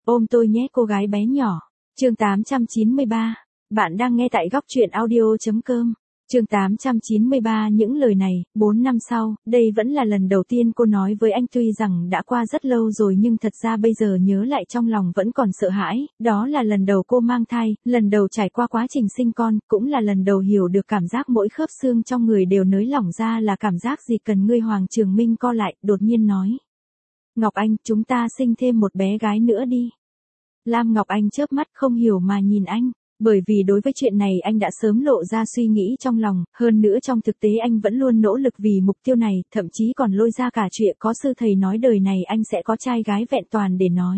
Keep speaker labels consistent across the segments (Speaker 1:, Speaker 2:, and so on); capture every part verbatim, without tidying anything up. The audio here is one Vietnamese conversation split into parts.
Speaker 1: Ôm tôi nhé cô gái bé nhỏ. Chương tám trăm chín mươi ba. Bạn đang nghe tại góc truyện audio.com. Chương tám trăm chín mươi ba. Những lời này, bốn năm sau, đây vẫn là lần đầu tiên cô nói với anh, tuy rằng đã qua rất lâu rồi nhưng thật ra bây giờ nhớ lại trong lòng vẫn còn sợ hãi. Đó là lần đầu cô mang thai, lần đầu trải qua quá trình sinh con, cũng là lần đầu hiểu được cảm giác mỗi khớp xương trong người đều nới lỏng ra là cảm giác gì. Cần ngươi. Hoàng Trường Minh co lại, đột nhiên nói. Ngọc Anh, chúng ta sinh thêm một bé gái nữa đi. Lam Ngọc Anh chớp mắt không hiểu mà nhìn anh. Bởi vì đối với chuyện này anh đã sớm lộ ra suy nghĩ trong lòng, hơn nữa trong thực tế anh vẫn luôn nỗ lực vì mục tiêu này, thậm chí còn lôi ra cả chuyện có sư thầy nói đời này anh sẽ có trai gái vẹn toàn để nói.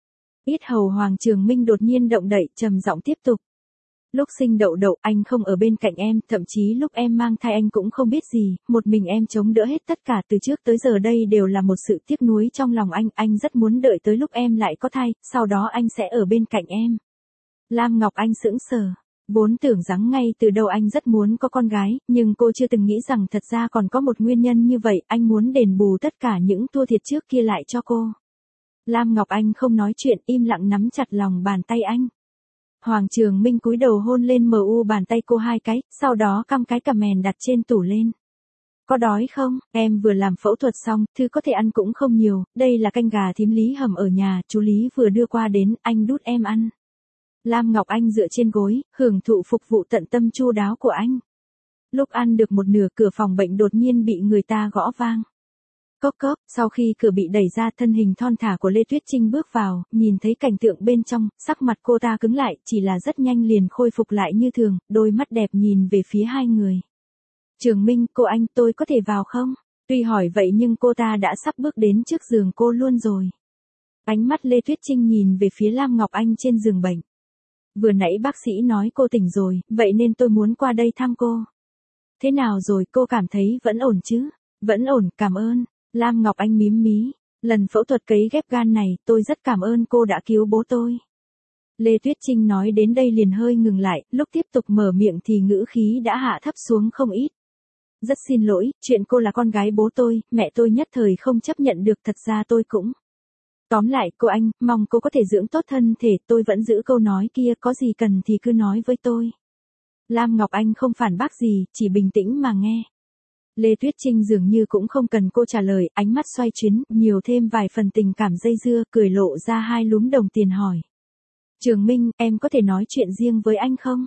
Speaker 1: Yết hầu Hoàng Trường Minh đột nhiên động đậy, trầm giọng tiếp tục. Lúc sinh Đậu Đậu anh không ở bên cạnh em, thậm chí lúc em mang thai anh cũng không biết gì, một mình em chống đỡ hết tất cả từ trước tới giờ đây đều là một sự tiếc nuối trong lòng anh, anh rất muốn đợi tới lúc em lại có thai, sau đó anh sẽ ở bên cạnh em. Lam Ngọc Anh sững sờ, vốn tưởng rằng ngay từ đầu anh rất muốn có con gái, nhưng cô chưa từng nghĩ rằng thật ra còn có một nguyên nhân như vậy, anh muốn đền bù tất cả những thua thiệt trước kia lại cho cô. Lam Ngọc Anh không nói chuyện, im lặng nắm chặt lòng bàn tay anh. Hoàng Trường Minh cúi đầu hôn lên mờ u bàn tay cô hai cái, sau đó căng cái cà mèn đặt trên tủ lên. Có đói không? Em vừa làm phẫu thuật xong, thứ có thể ăn cũng không nhiều, đây là canh gà thím Lý hầm ở nhà, chú Lý vừa đưa qua đến, anh đút em ăn. Lam Ngọc Anh dựa trên gối, hưởng thụ phục vụ tận tâm chu đáo của anh. Lúc ăn được một nửa, cửa phòng bệnh đột nhiên bị người ta gõ vang. Cốc cốc, sau khi cửa bị đẩy ra, thân hình thon thả của Lê Tuyết Trinh bước vào, nhìn thấy cảnh tượng bên trong, sắc mặt cô ta cứng lại, chỉ là rất nhanh liền khôi phục lại như thường, đôi mắt đẹp nhìn về phía hai người. Trường Minh, cô anh, tôi có thể vào không? Tuy hỏi vậy nhưng cô ta đã sắp bước đến trước giường cô luôn rồi. Ánh mắt Lê Tuyết Trinh nhìn về phía Lam Ngọc Anh trên giường bệnh. Vừa nãy bác sĩ nói cô tỉnh rồi, vậy nên tôi muốn qua đây thăm cô. Thế nào rồi, cô cảm thấy vẫn ổn chứ? Vẫn ổn, cảm ơn. Lam Ngọc Anh mím mí. Lần phẫu thuật cấy ghép gan này, tôi rất cảm ơn cô đã cứu bố tôi. Lê Tuyết Trinh nói đến đây liền hơi ngừng lại, lúc tiếp tục mở miệng thì ngữ khí đã hạ thấp xuống không ít. Rất xin lỗi, chuyện cô là con gái bố tôi, mẹ tôi nhất thời không chấp nhận được, thật ra tôi cũng. Tóm lại, cô anh, mong cô có thể dưỡng tốt thân thể, tôi vẫn giữ câu nói kia, có gì cần thì cứ nói với tôi. Lam Ngọc Anh không phản bác gì, chỉ bình tĩnh mà nghe. Lê Tuyết Trinh dường như cũng không cần cô trả lời, ánh mắt xoay chuyến, nhiều thêm vài phần tình cảm dây dưa, cười lộ ra hai lúm đồng tiền hỏi. Trường Minh, em có thể nói chuyện riêng với anh không?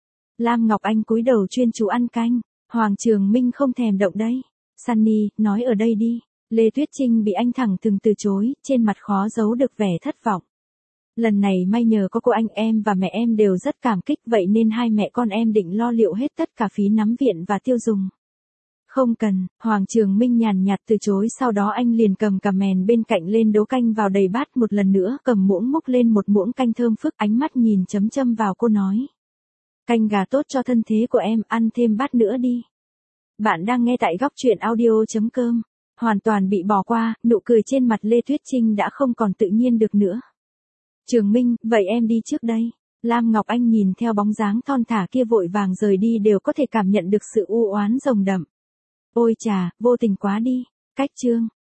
Speaker 1: Lam Ngọc Anh cúi đầu chuyên chú ăn canh, Hoàng Trường Minh không thèm động đấy. Sunny, nói ở đây đi. Lê Tuyết Trinh bị anh thẳng thừng từ chối, trên mặt khó giấu được vẻ thất vọng. Lần này may nhờ có cô anh, em và mẹ em đều rất cảm kích, vậy nên hai mẹ con em định lo liệu hết tất cả phí nắm viện và tiêu dùng. Không cần, Hoàng Trường Minh nhàn nhạt từ chối, sau đó anh liền cầm cà mèn bên cạnh lên đố canh vào đầy bát một lần nữa, cầm muỗng múc lên một muỗng canh thơm phức, ánh mắt nhìn chấm châm vào cô nói. Canh gà tốt cho thân thế của em, ăn thêm bát nữa đi. Bạn đang nghe tại góc truyện audio.com. Hoàn toàn bị bỏ qua, nụ cười trên mặt Lê Tuyết Trinh đã không còn tự nhiên được nữa. Trường Minh, vậy em đi trước đây. Lam Ngọc Anh nhìn theo bóng dáng thon thả kia vội vàng rời đi đều có thể cảm nhận được sự u oán rồng đậm. Ôi chà, vô tình quá đi. Cách chương.